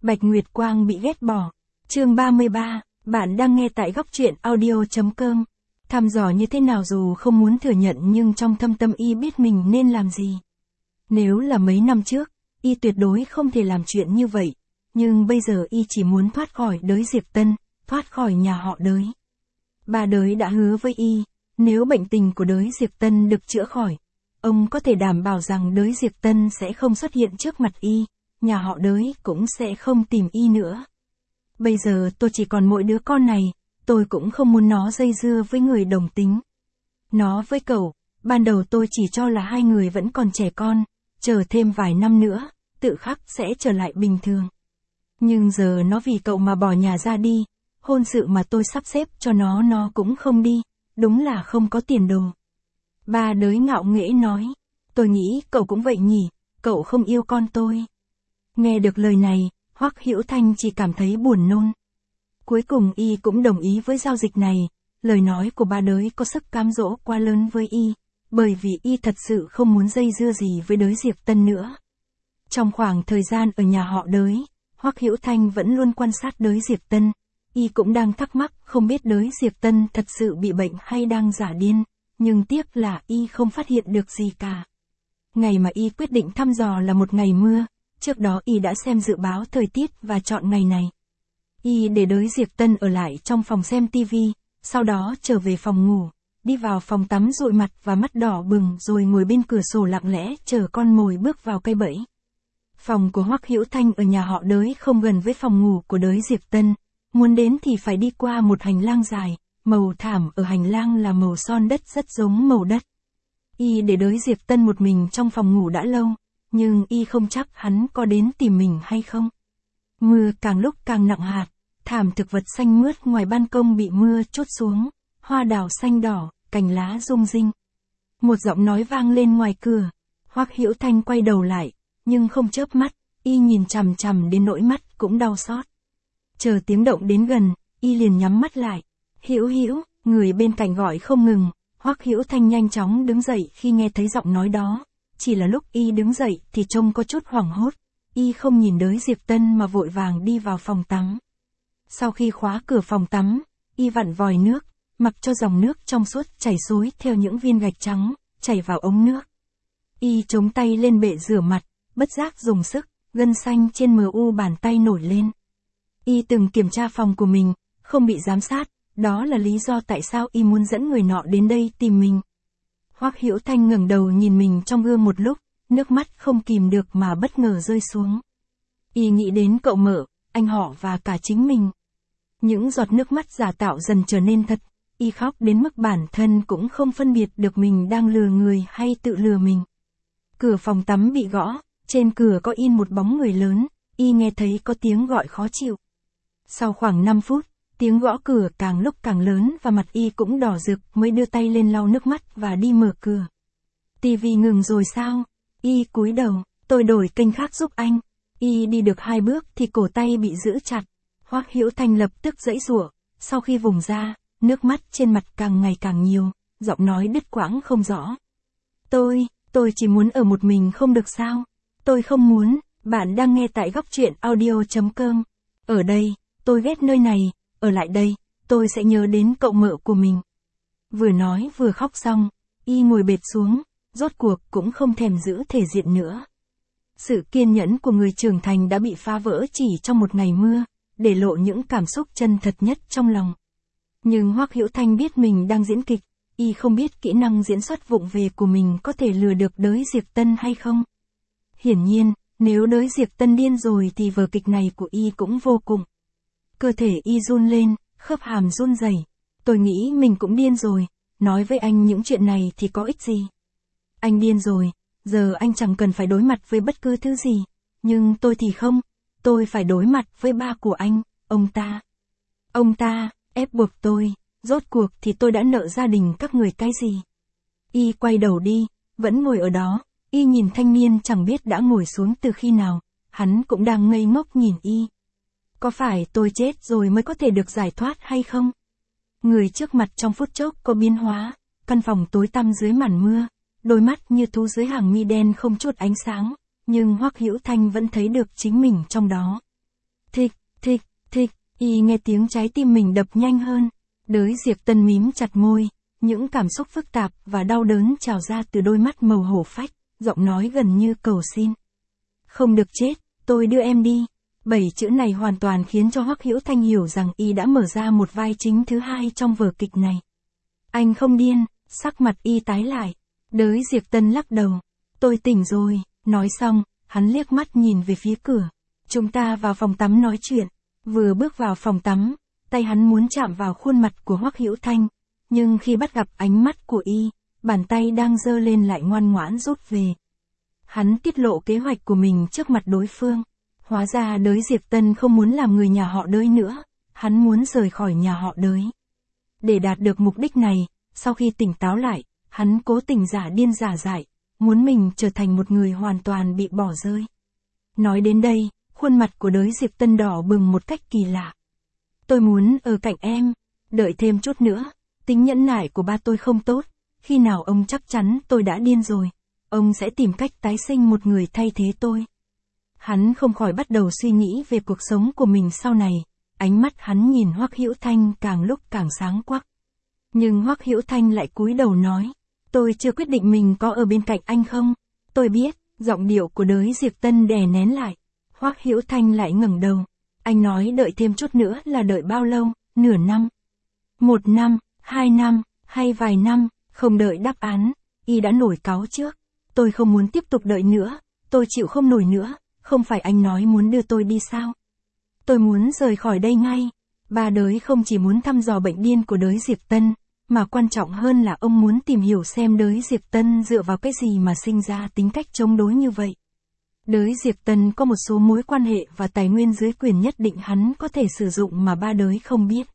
Bạch Nguyệt Quang bị ghét bỏ. Chương 33, bạn đang nghe tại góc truyện audio.com. Thăm dò như thế nào dù không muốn thừa nhận nhưng trong thâm tâm y biết mình nên làm gì. Nếu là mấy năm trước, y tuyệt đối không thể làm chuyện như vậy, nhưng bây giờ y chỉ muốn thoát khỏi đới Diệp Tân, thoát khỏi nhà họ Đới. Ba Đới đã hứa với y, nếu bệnh tình của đới Diệp Tân được chữa khỏi, ông có thể đảm bảo rằng đới Diệp Tân sẽ không xuất hiện trước mặt y, nhà họ Đới cũng sẽ không tìm y nữa. Bây giờ tôi chỉ còn mỗi đứa con này, tôi cũng không muốn nó dây dưa với người đồng tính. Nó với cậu, ban đầu tôi chỉ cho là hai người vẫn còn trẻ con, chờ thêm vài năm nữa, tự khắc sẽ trở lại bình thường. Nhưng giờ nó vì cậu mà bỏ nhà ra đi, hôn sự mà tôi sắp xếp cho nó cũng không đi, đúng là không có tiền đồ. Ba Đới ngạo nghễ nói, tôi nghĩ cậu cũng vậy nhỉ, cậu không yêu con tôi. Nghe được lời này, Hoắc Hữu Thanh chỉ cảm thấy buồn nôn. Cuối cùng y cũng đồng ý với giao dịch này, lời nói của ba Đới có sức cám dỗ quá lớn với y, bởi vì y thật sự không muốn dây dưa gì với đới Diệp Tân nữa. Trong khoảng thời gian ở nhà họ Đới, Hoắc Hữu Thanh vẫn luôn quan sát đới Diệp Tân, y cũng đang thắc mắc không biết đới Diệp Tân thật sự bị bệnh hay đang giả điên, nhưng tiếc là y không phát hiện được gì cả. Ngày mà y quyết định thăm dò là một ngày mưa, trước đó y đã xem dự báo thời tiết và chọn ngày này. Y để đới Diệp Tân ở lại trong phòng xem tivi, sau đó trở về phòng ngủ, đi vào phòng tắm dụi mặt và mắt đỏ bừng rồi ngồi bên cửa sổ lặng lẽ chờ con mồi bước vào cây bẫy. Phòng của Hoắc Hữu Thanh ở nhà họ Đới không gần với phòng ngủ của đới Diệp Tân, muốn đến thì phải đi qua một hành lang dài, màu thảm ở hành lang là màu son đất rất giống màu đất. Y để đới Diệp Tân một mình trong phòng ngủ đã lâu, nhưng y không chắc hắn có đến tìm mình hay không. Mưa càng lúc càng nặng hạt, thảm thực vật xanh mướt ngoài ban công bị mưa trút xuống, hoa đào xanh đỏ, cành lá rung rinh. Một giọng nói vang lên ngoài cửa, Hoắc Hữu Thanh quay đầu lại, nhưng không chớp mắt, y nhìn chằm chằm đến nỗi mắt cũng đau xót. Chờ tiếng động đến gần, y liền nhắm mắt lại. Hữu Hữu, người bên cạnh gọi không ngừng, Hoắc Hữu Thanh nhanh chóng đứng dậy khi nghe thấy giọng nói đó. Chỉ là lúc y đứng dậy thì trông có chút hoảng hốt, y không nhìn đới Diệp Tân mà vội vàng đi vào phòng tắm. Sau khi khóa cửa phòng tắm, y vặn vòi nước, mặc cho dòng nước trong suốt chảy xối theo những viên gạch trắng, chảy vào ống nước. Y chống tay lên bệ rửa mặt, bất giác dùng sức, gân xanh trên mu bàn tay nổi lên. Y từng kiểm tra phòng của mình, không bị giám sát, đó là lý do tại sao y muốn dẫn người nọ đến đây tìm mình. Hoắc Hữu Thanh ngẩng đầu nhìn mình trong gương một lúc, nước mắt không kìm được mà bất ngờ rơi xuống. Y nghĩ đến cậu Mở, anh họ và cả chính mình. Những giọt nước mắt giả tạo dần trở nên thật, y khóc đến mức bản thân cũng không phân biệt được mình đang lừa người hay tự lừa mình. Cửa phòng tắm bị gõ, trên cửa có in một bóng người lớn, y nghe thấy có tiếng gọi khó chịu. Sau khoảng 5 phút, tiếng gõ cửa càng lúc càng lớn và mặt y cũng đỏ rực mới đưa tay lên lau nước mắt và đi mở cửa. Tivi ngừng rồi sao? Y cúi đầu, tôi đổi kênh khác giúp anh. Y đi được 2 bước thì cổ tay bị giữ chặt. Hoắc Hữu Thanh lập tức giãy giụa, sau khi vùng ra, nước mắt trên mặt càng ngày càng nhiều, giọng nói đứt quãng không rõ. Tôi chỉ muốn ở một mình không được sao? Tôi không muốn, bạn đang nghe tại góc truyện audio.com. Ở đây, tôi ghét nơi này, ở lại đây, tôi sẽ nhớ đến cậu Mợ của mình. Vừa nói vừa khóc xong, y ngồi bệt xuống, rốt cuộc cũng không thèm giữ thể diện nữa. Sự kiên nhẫn của người trưởng thành đã bị phá vỡ chỉ trong một ngày mưa, để lộ những cảm xúc chân thật nhất trong lòng. Nhưng Hoắc Hữu Thanh biết mình đang diễn kịch, y không biết kỹ năng diễn xuất vụng về của mình có thể lừa được đới Diệp Tân hay không. Hiển nhiên, nếu đới Diệp Tân điên rồi thì vở kịch này của y cũng vô cùng. Cơ thể y run lên, khớp hàm run rẩy. Tôi nghĩ mình cũng điên rồi, nói với anh những chuyện này thì có ích gì. Anh điên rồi, giờ anh chẳng cần phải đối mặt với bất cứ thứ gì, nhưng tôi thì không, tôi phải đối mặt với ba của anh, ông ta. Ông ta, ép buộc tôi, rốt cuộc thì tôi đã nợ gia đình các người cái gì. Y quay đầu đi, vẫn ngồi ở đó, y nhìn thanh niên chẳng biết đã ngồi xuống từ khi nào, hắn cũng đang ngây ngốc nhìn y. Có phải tôi chết rồi mới có thể được giải thoát hay không? Người trước mặt trong phút chốc có biến hóa, căn phòng tối tăm dưới màn mưa, đôi mắt như thú dưới hàng mi đen không chút ánh sáng, nhưng Hoắc Hữu Thanh vẫn thấy được chính mình trong đó. Thịch, thịch, thịch, y nghe tiếng trái tim mình đập nhanh hơn. Đới Diệp Tân mím chặt môi, những cảm xúc phức tạp và đau đớn trào ra từ đôi mắt màu hổ phách, giọng nói gần như cầu xin. Không được chết, tôi đưa em đi. 7 chữ này hoàn toàn khiến cho Hoắc Hữu Thanh hiểu rằng y đã mở ra một vai chính thứ hai trong vở kịch này. Anh không điên, sắc mặt y tái lại. Đới Diệp Tân lắc đầu. Tôi tỉnh rồi, nói xong, hắn liếc mắt nhìn về phía cửa. Chúng ta vào phòng tắm nói chuyện. Vừa bước vào phòng tắm, tay hắn muốn chạm vào khuôn mặt của Hoắc Hữu Thanh, nhưng khi bắt gặp ánh mắt của y, bàn tay đang giơ lên lại ngoan ngoãn rút về. Hắn tiết lộ kế hoạch của mình trước mặt đối phương. Hóa ra Đới Diệp Tân không muốn làm người nhà họ Đới nữa, hắn muốn rời khỏi nhà họ Đới. Để đạt được mục đích này, sau khi tỉnh táo lại, hắn cố tình giả điên giả dại, muốn mình trở thành một người hoàn toàn bị bỏ rơi. Nói đến đây, khuôn mặt của Đới Diệp Tân đỏ bừng một cách kỳ lạ. Tôi muốn ở cạnh em, đợi thêm chút nữa, tính nhẫn nại của ba tôi không tốt, khi nào ông chắc chắn tôi đã điên rồi, ông sẽ tìm cách tái sinh một người thay thế tôi. Hắn không khỏi bắt đầu suy nghĩ về cuộc sống của mình sau này, ánh mắt hắn nhìn Hoắc Hữu Thanh càng lúc càng sáng quắc. Nhưng Hoắc Hữu Thanh lại cúi đầu nói, tôi chưa quyết định mình có ở bên cạnh anh không, tôi biết, giọng điệu của Đới Diệp Tân đè nén lại. Hoắc Hữu Thanh lại ngẩng đầu, anh nói đợi thêm chút nữa là đợi bao lâu, nửa năm, 1 năm, 2 năm, hay vài năm, không đợi đáp án, y đã nổi cáu trước. Tôi không muốn tiếp tục đợi nữa, tôi chịu không nổi nữa, không phải anh nói muốn đưa tôi đi sao? Tôi muốn rời khỏi đây ngay. Ba Đới không chỉ muốn thăm dò bệnh điên của Đới Diệp Tân, mà quan trọng hơn là ông muốn tìm hiểu xem Đới Diệp Tân dựa vào cái gì mà sinh ra tính cách chống đối như vậy. Đới Diệp Tân có một số mối quan hệ và tài nguyên dưới quyền nhất định hắn có thể sử dụng mà ba Đới không biết.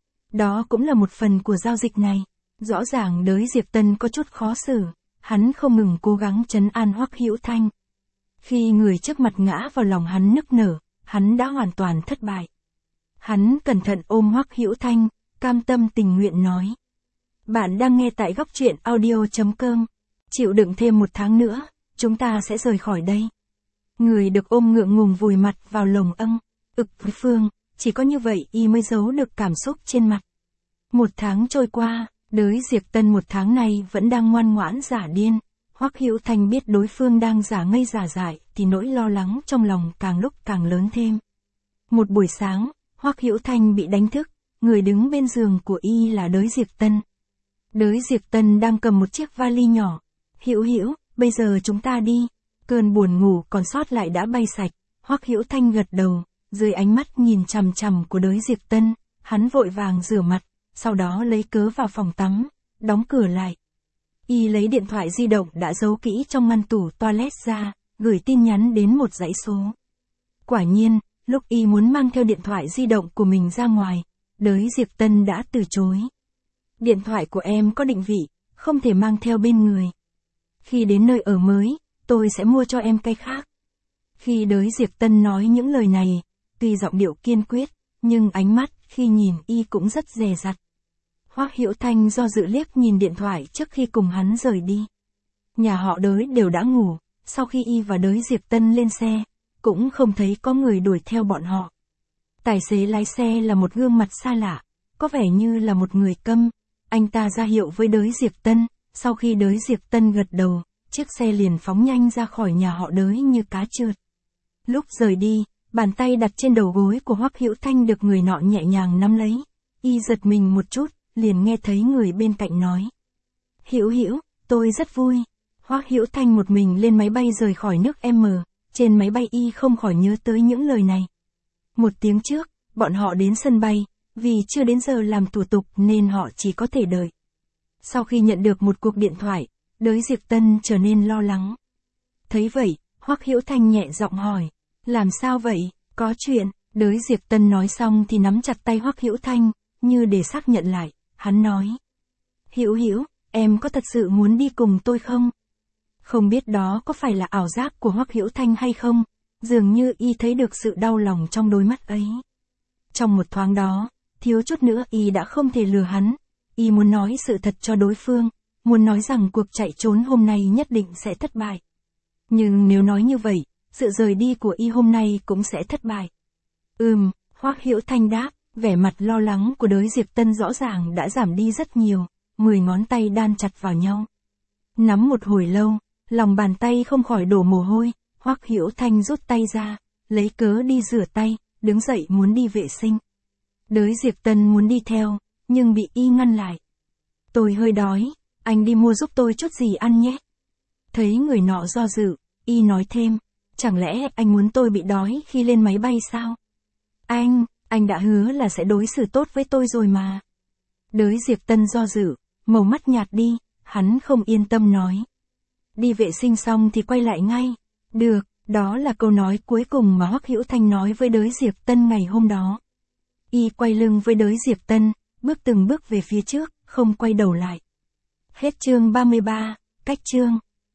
Đó cũng là một phần của giao dịch này. Rõ ràng Đới Diệp Tân có chút khó xử, hắn không ngừng cố gắng trấn an Hoắc Hữu Thanh. Khi người trước mặt ngã vào lòng hắn nức nở, hắn đã hoàn toàn thất bại. Hắn cẩn thận ôm Hoắc Hữu Thanh, cam tâm tình nguyện nói. Bạn đang nghe tại góc truyện audio.com. Chịu đựng thêm 1 tháng nữa, chúng ta sẽ rời khỏi đây. Người được ôm ngượng ngùng vùi mặt vào lồng âng. Phương, chỉ có như vậy y mới giấu được cảm xúc trên mặt. 1 tháng trôi qua, Đới Diệp Tân 1 tháng này vẫn đang ngoan ngoãn giả điên. Hoắc Hữu Thanh biết đối phương đang giả ngây giả dại, thì nỗi lo lắng trong lòng càng lúc càng lớn thêm. Một buổi sáng, Hoắc Hữu Thanh bị đánh thức, người đứng bên giường của y là Đới Diệp Tân. Đới Diệp Tân đang cầm một chiếc vali nhỏ. Hữu, bây giờ chúng ta đi. Cơn buồn ngủ còn sót lại đã bay sạch. Hoắc Hữu Thanh gật đầu, dưới ánh mắt nhìn chằm chằm của Đới Diệp Tân, hắn vội vàng rửa mặt, sau đó lấy cớ vào phòng tắm, đóng cửa lại. Y lấy điện thoại di động đã giấu kỹ trong ngăn tủ toilet ra, gửi tin nhắn đến một dãy số. Quả nhiên, lúc y muốn mang theo điện thoại di động của mình ra ngoài, Đới Diệp Tân đã từ chối. Điện thoại của em có định vị, không thể mang theo bên người. Khi đến nơi ở mới, tôi sẽ mua cho em cái khác. Khi Đới Diệp Tân nói những lời này, tuy giọng điệu kiên quyết, nhưng ánh mắt khi nhìn y cũng rất dè dặt. Hoắc Hữu Thanh do dự liếc nhìn điện thoại trước khi cùng hắn rời đi. Nhà họ Đới đều đã ngủ, sau khi y và Đới Diệp Tân lên xe, cũng không thấy có người đuổi theo bọn họ. Tài xế lái xe là một gương mặt xa lạ, có vẻ như là một người câm. Anh ta ra hiệu với Đới Diệp Tân, sau khi Đới Diệp Tân gật đầu, chiếc xe liền phóng nhanh ra khỏi nhà họ Đới như cá trượt. Lúc rời đi, bàn tay đặt trên đầu gối của Hoắc Hữu Thanh được người nọ nhẹ nhàng nắm lấy. Y giật mình một chút, liền nghe thấy người bên cạnh nói. Hữu, tôi rất vui. Hoắc Hữu Thanh một mình lên máy bay rời khỏi nước M, trên máy bay y không khỏi nhớ tới những lời này. 1 tiếng trước, bọn họ đến sân bay, vì chưa đến giờ làm thủ tục nên họ chỉ có thể đợi. Sau khi nhận được một cuộc điện thoại, Đới Diệp Tân trở nên lo lắng. Thấy vậy, Hoắc Hữu Thanh nhẹ giọng hỏi, làm sao vậy, có chuyện? Đới Diệp Tân nói xong thì nắm chặt tay Hoắc Hữu Thanh, như để xác nhận lại, hắn nói. Hữu, em có thật sự muốn đi cùng tôi không? Không biết đó có phải là ảo giác của Hoắc Hữu Thanh hay không, dường như y thấy được sự đau lòng trong đôi mắt ấy. Trong một thoáng đó, thiếu chút nữa y đã không thể lừa hắn, y muốn nói sự thật cho đối phương, muốn nói rằng cuộc chạy trốn hôm nay nhất định sẽ thất bại. Nhưng nếu nói như vậy, sự rời đi của y hôm nay cũng sẽ thất bại. Hoắc Hữu Thanh đáp, vẻ mặt lo lắng của Đới Diệp Tân rõ ràng đã giảm đi rất nhiều, 10 ngón tay đan chặt vào nhau. Nắm một hồi lâu, lòng bàn tay không khỏi đổ mồ hôi, Hoắc Hữu Thanh rút tay ra, lấy cớ đi rửa tay, đứng dậy muốn đi vệ sinh. Đới Diệp Tân muốn đi theo, nhưng bị y ngăn lại. Tôi hơi đói, anh đi mua giúp tôi chút gì ăn nhé. Thấy người nọ do dự, y nói thêm, chẳng lẽ anh muốn tôi bị đói khi lên máy bay sao? Anh đã hứa là sẽ đối xử tốt với tôi rồi mà. Đới Diệp Tân do dự, màu mắt nhạt đi, hắn không yên tâm nói. Đi vệ sinh xong thì quay lại ngay. Được, đó là câu nói cuối cùng mà Hoắc Hữu Thanh nói với Đới Diệp Tân ngày hôm đó. Y quay lưng với Đới Diệp Tân, bước từng bước về phía trước, không quay đầu lại. Hết chương 33, cách chương.